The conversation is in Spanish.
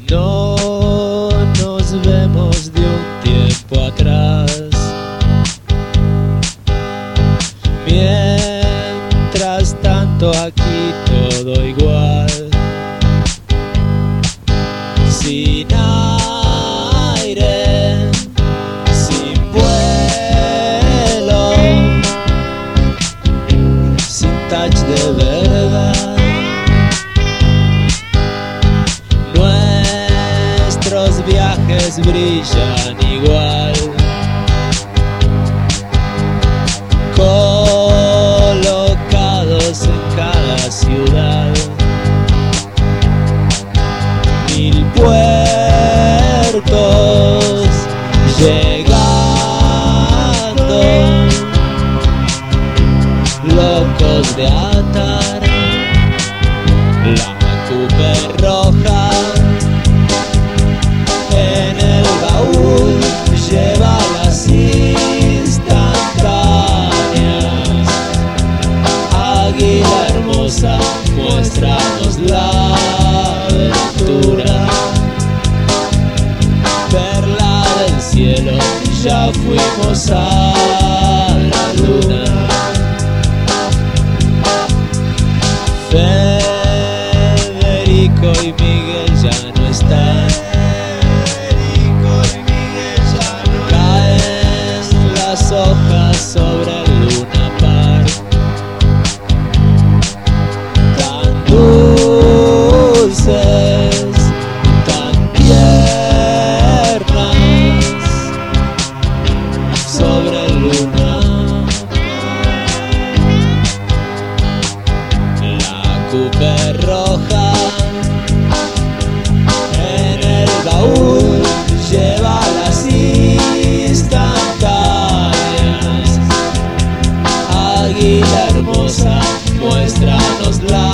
No nos vemos de un tiempo atrás. Mientras tanto aquí todo igual, sin aire, sin vuelo, sin touch de verdad. Nuestros viajes brillan igual, colocados en cada ciudad. Mil puertos llegando, locos de atar la Cooper roja. En el baúl lleva las instantáneas. Águila hermosa, muéstranos la aventura. Perla del cielo, ya fuimos a la luna. Federico y Miguel ya no están. Caen las hojas sobre el Luna Park, tan dulces, tan tiernas, sobre el Luna. La Cooper roja en el baúl lleva las instantáneas. Águila hermosa, muéstranos la